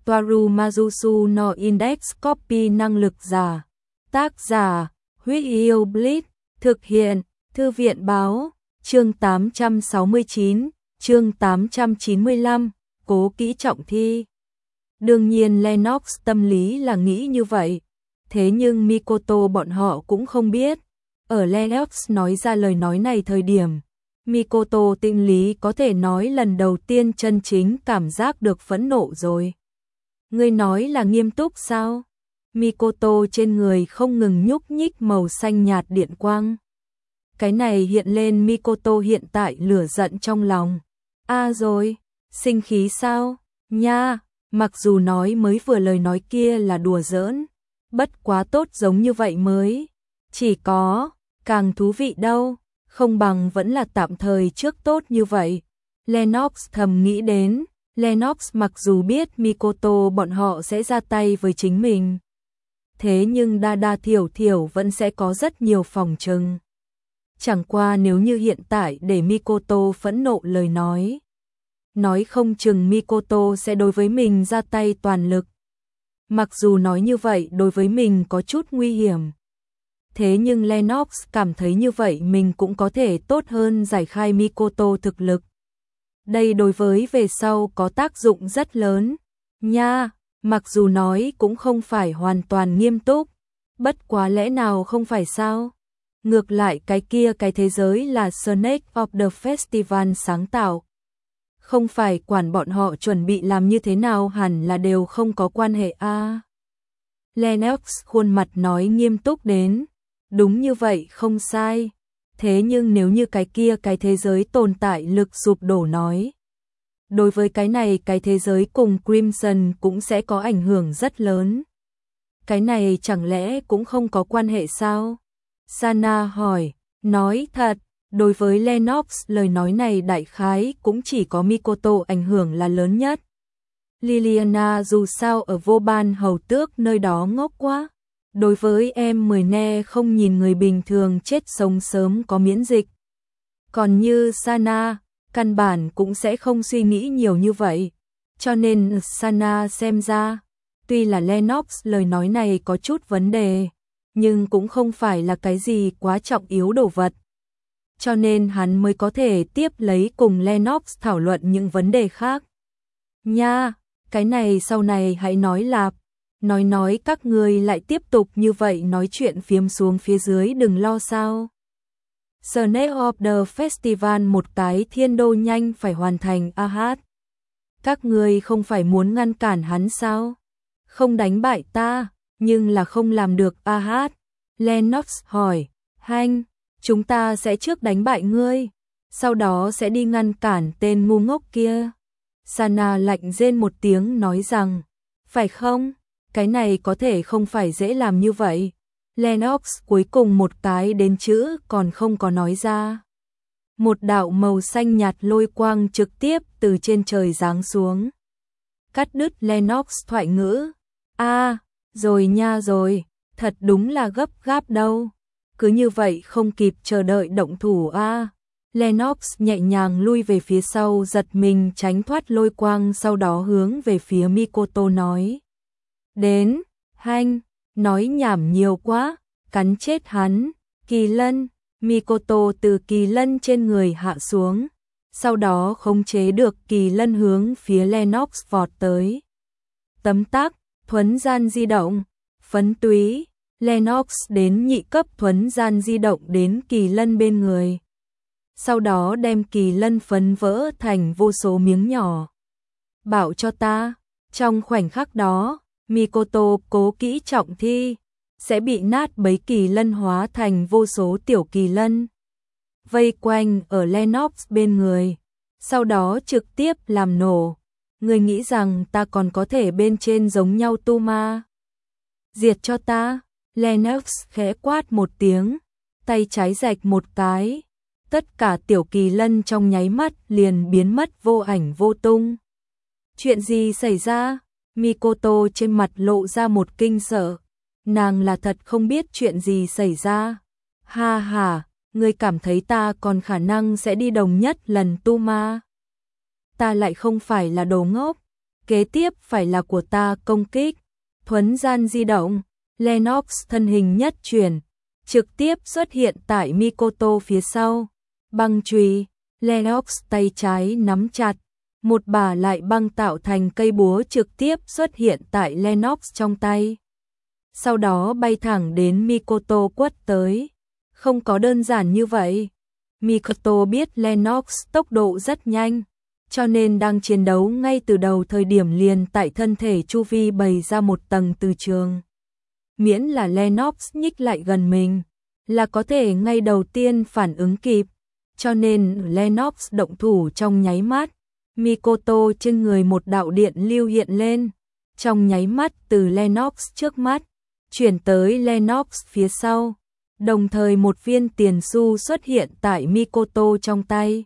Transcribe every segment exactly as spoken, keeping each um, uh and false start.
Toaru Majusu no Index Copy năng lực giả. Tác giả, Huyết Yêu Blitz, thực hiện, Thư viện báo, chương tám trăm sáu mươi chín, chương tám trăm chín mươi lăm, cố kỹ trọng thi. Đương nhiên Lennox tâm lý là nghĩ như vậy, thế nhưng Mikoto bọn họ cũng không biết. Ở Lennox nói ra lời nói này thời điểm, Mikoto tâm lý có thể nói lần đầu tiên chân chính cảm giác được phẫn nộ rồi. Ngươi nói là nghiêm túc sao? Mikoto trên người không ngừng nhúc nhích màu xanh nhạt điện quang. Cái này hiện lên Mikoto hiện tại lửa giận trong lòng. À rồi, sinh khí sao? Nha, mặc dù nói mới vừa lời nói kia là đùa giỡn, bất quá tốt giống như vậy mới. Chỉ có, càng thú vị đâu, không bằng vẫn là tạm thời trước tốt như vậy. Lennox thầm nghĩ đến, Lennox mặc dù biết Mikoto bọn họ sẽ ra tay với chính mình, thế nhưng đa đa thiểu thiểu vẫn sẽ có rất nhiều phòng trừng. Chẳng qua nếu như hiện tại để Mikoto phẫn nộ lời nói, nói không chừng Mikoto sẽ đối với mình ra tay toàn lực. Mặc dù nói như vậy đối với mình có chút nguy hiểm, thế nhưng Lennox cảm thấy như vậy mình cũng có thể tốt hơn giải khai Mikoto thực lực. Đây đối với về sau có tác dụng rất lớn. Nha, mặc dù nói cũng không phải hoàn toàn nghiêm túc, bất quá lẽ nào không phải sao? Ngược lại cái kia cái thế giới là Snake of the Festival sáng tạo. Không phải quản bọn họ chuẩn bị làm như thế nào hẳn là đều không có quan hệ a. À. Lennox khuôn mặt nói nghiêm túc đến. Đúng như vậy không sai. Thế nhưng nếu như cái kia cái thế giới tồn tại lực sụp đổ nói, đối với cái này cái thế giới cùng Crimson cũng sẽ có ảnh hưởng rất lớn. Cái này chẳng lẽ cũng không có quan hệ sao? Sana hỏi, nói thật, đối với Lennox lời nói này đại khái cũng chỉ có Mikoto ảnh hưởng là lớn nhất. Liliana dù sao ở vô ban hầu tước nơi đó ngốc quá. Đối với em mười ne không nhìn người bình thường chết sống sớm có miễn dịch. Còn như Sana, căn bản cũng sẽ không suy nghĩ nhiều như vậy. Cho nên Sana xem ra, tuy là Lennox lời nói này có chút vấn đề, nhưng cũng không phải là cái gì quá trọng yếu đồ vật. Cho nên hắn mới có thể tiếp lấy cùng Lennox thảo luận những vấn đề khác. Nha, cái này sau này hãy nói lạp. Nói nói các người lại tiếp tục như vậy nói chuyện phiếm xuống phía dưới đừng lo sao. Snake of the Festival một cái thiên đô nhanh phải hoàn thành a hát. Các người không phải muốn ngăn cản hắn sao? Không đánh bại ta, nhưng là không làm được a hát. Lennox hỏi, Hanh, chúng ta sẽ trước đánh bại ngươi, sau đó sẽ đi ngăn cản tên ngu ngốc kia. Sana lạnh rên một tiếng nói rằng, phải không? Cái này có thể không phải dễ làm như vậy. Lennox cuối cùng một cái đến chữ còn không có nói ra. Một đạo màu xanh nhạt lôi quang trực tiếp từ trên trời giáng xuống. Cắt đứt Lennox thoại ngữ. A, à, rồi nha rồi, thật đúng là gấp gáp đâu. Cứ như vậy không kịp chờ đợi động thủ a. À. Lennox nhẹ nhàng lui về phía sau giật mình tránh thoát lôi quang sau đó hướng về phía Mikoto nói. Đến, Hanh, nói nhảm nhiều quá, cắn chết hắn, Kỳ Lân, Mikoto từ Kỳ Lân trên người hạ xuống, sau đó khống chế được Kỳ Lân hướng phía Lennox vọt tới. Tấm tắc, thuấn gian di động, phấn túy, Lennox đến nhị cấp thuấn gian di động đến Kỳ Lân bên người. Sau đó đem Kỳ Lân phấn vỡ thành vô số miếng nhỏ. Bảo cho ta, trong khoảnh khắc đó, Mikoto cố kỹ trọng thi, sẽ bị nát bấy Kỳ Lân hóa thành vô số tiểu Kỳ Lân. Vây quanh ở Lennox bên người, sau đó trực tiếp làm nổ. Người nghĩ rằng ta còn có thể bên trên giống nhau tu ma? Diệt cho ta, Lennox khẽ quát một tiếng, tay trái rạch một cái. Tất cả tiểu Kỳ Lân trong nháy mắt liền biến mất vô ảnh vô tung. Chuyện gì xảy ra? Mikoto trên mặt lộ ra một kinh sợ. Nàng là thật không biết chuyện gì xảy ra. Ha ha, ngươi cảm thấy ta còn khả năng sẽ đi đồng nhất lần tu ma? Ta lại không phải là đồ ngốc. kế tiếp phải là của ta công kích. Thuấn gian di động, Lennox thân hình nhất chuyển, trực tiếp xuất hiện tại Mikoto phía sau. Băng chùy, Lennox tay trái nắm chặt, một bả lại băng tạo thành cây búa trực tiếp xuất hiện tại Lennox trong tay. Sau đó bay thẳng đến Mikoto quất tới. Không có đơn giản như vậy. Mikoto biết Lennox tốc độ rất nhanh, cho nên đang chiến đấu ngay từ đầu thời điểm liền tại thân thể chu vi bày ra một tầng từ trường. Miễn là Lennox nhích lại gần mình, là có thể ngay đầu tiên phản ứng kịp, cho nên Lennox động thủ trong nháy mắt. Mikoto trên người một đạo điện lưu hiện lên, trong nháy mắt từ Lennox trước mắt, chuyển tới Lennox phía sau, đồng thời một viên tiền xu xuất hiện tại Mikoto trong tay.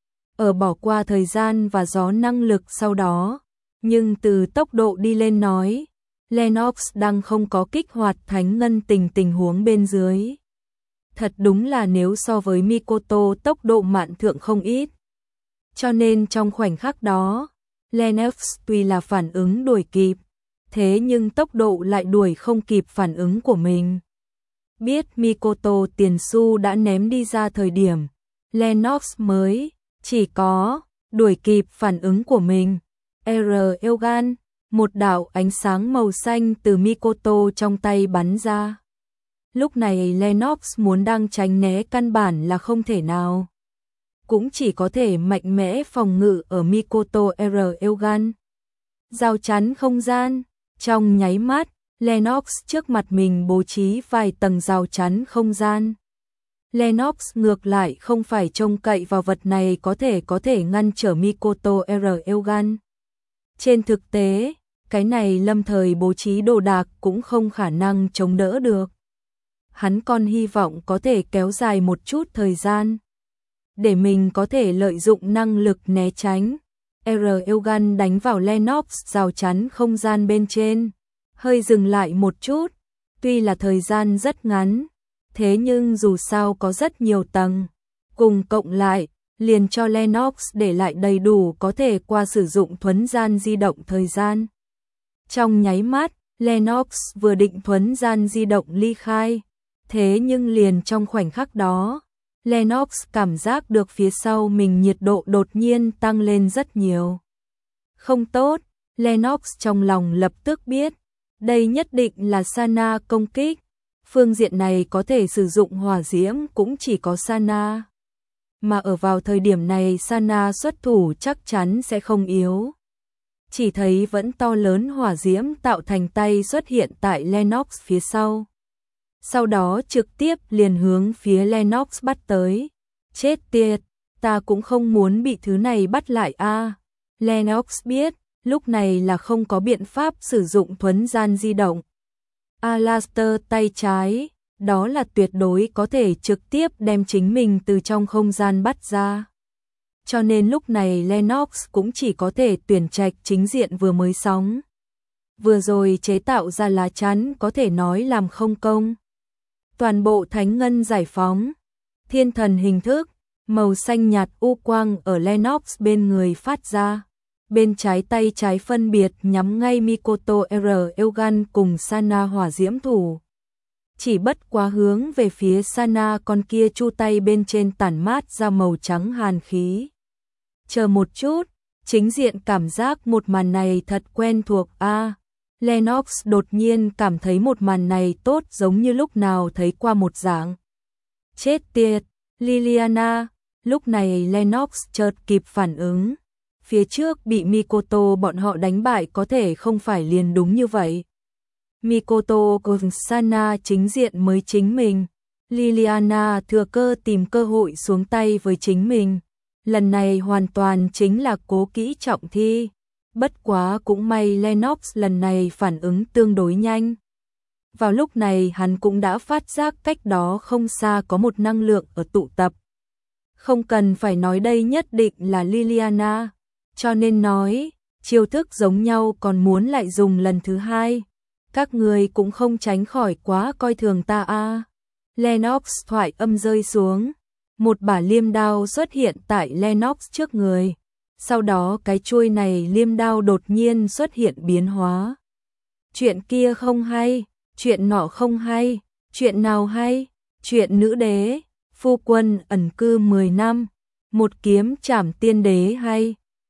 Ở bỏ qua thời gian và gió năng lực sau đó, nhưng từ tốc độ đi lên nói, Lennox đang không có kích hoạt thánh ngân tình tình huống bên dưới. Thật đúng là nếu so với Mikoto tốc độ mạn thượng không ít. Cho nên trong khoảnh khắc đó, Lennox tuy là phản ứng đuổi kịp, thế nhưng tốc độ lại đuổi không kịp phản ứng của mình. Biết Mikoto tiền xu đã ném đi ra thời điểm, Lennox mới chỉ có đuổi kịp phản ứng của mình. R. Elgan, một đạo ánh sáng màu xanh từ Mikoto trong tay bắn ra. Lúc này Lennox muốn đang tránh né căn bản là không thể nào. Cũng chỉ có thể mạnh mẽ phòng ngự ở Mikoto R. Elgan. Rào chắn không gian, trong nháy mắt, Lennox trước mặt mình bố trí vài tầng rào chắn không gian. Lennox ngược lại không phải trông cậy vào vật này có thể có thể ngăn trở Mikoto R. Elgan. Trên thực tế, cái này lâm thời bố trí đồ đạc cũng không khả năng chống đỡ được. Hắn còn hy vọng có thể kéo dài một chút thời gian, để mình có thể lợi dụng năng lực né tránh. R. Elgan đánh vào Lennox rào chắn không gian bên trên, hơi dừng lại một chút, tuy là thời gian rất ngắn, thế nhưng dù sao có rất nhiều tầng, cùng cộng lại, liền cho Lennox để lại đầy đủ có thể qua sử dụng thuấn gian di động thời gian. Trong nháy mắt, Lennox vừa định thuấn gian di động ly khai, thế nhưng liền trong khoảnh khắc đó, Lennox cảm giác được phía sau mình nhiệt độ đột nhiên tăng lên rất nhiều. Không tốt, Lennox trong lòng lập tức biết, đây nhất định là Sana công kích, phương diện này có thể sử dụng hỏa diễm cũng chỉ có Sana. Mà ở vào thời điểm này Sana xuất thủ chắc chắn sẽ không yếu. Chỉ thấy vẫn to lớn hỏa diễm tạo thành tay xuất hiện tại Lennox phía sau. Sau đó trực tiếp liền hướng phía Lennox bắt tới. Chết tiệt, ta cũng không muốn bị thứ này bắt lại a. À. Lennox biết, lúc này là không có biện pháp sử dụng thuấn gian di động. Alastair tay trái, đó là tuyệt đối có thể trực tiếp đem chính mình từ trong không gian bắt ra. Cho nên lúc này Lennox cũng chỉ có thể tuyển trạch chính diện vừa mới sóng. Vừa rồi chế tạo ra lá chắn có thể nói làm không công. Toàn bộ thánh ngân giải phóng, thiên thần hình thức, màu xanh nhạt u quang ở Lennox bên người phát ra. Bên trái tay trái phân biệt nhắm ngay Mikoto R. Elgan cùng Sana hỏa diễm thủ. Chỉ bất quá hướng về phía Sana con kia chu tay bên trên tản mát ra màu trắng hàn khí. Chờ một chút, chính diện cảm giác một màn này thật quen thuộc a. À, Lennox đột nhiên cảm thấy một màn này tốt giống như lúc nào thấy qua một dạng. Chết tiệt, Liliana, lúc này Lennox chợt kịp phản ứng. Phía trước bị Mikoto bọn họ đánh bại có thể không phải liền đúng như vậy. Mikoto cùng Sana chính diện mới chính mình. Liliana thừa cơ tìm cơ hội xuống tay với chính mình. Lần này hoàn toàn chính là cố kỹ trọng thi. Bất quá cũng may Lennox lần này phản ứng tương đối nhanh. Vào lúc này hắn cũng đã phát giác cách đó không xa có một năng lượng ở tụ tập. Không cần phải nói đây nhất định là Liliana. Cho nên nói, chiêu thức giống nhau còn muốn lại dùng lần thứ hai. Các người cũng không tránh khỏi quá coi thường ta a. À. Lennox thoại âm rơi xuống. Một bả liêm đao xuất hiện tại Lennox trước người. Sau đó cái chuôi này liêm đao đột nhiên xuất hiện biến hóa. Chuyện kia không hay, chuyện nọ không hay, chuyện nào hay? Chuyện nữ đế, phu quân ẩn cư mười năm, một kiếm trảm tiên đế hay.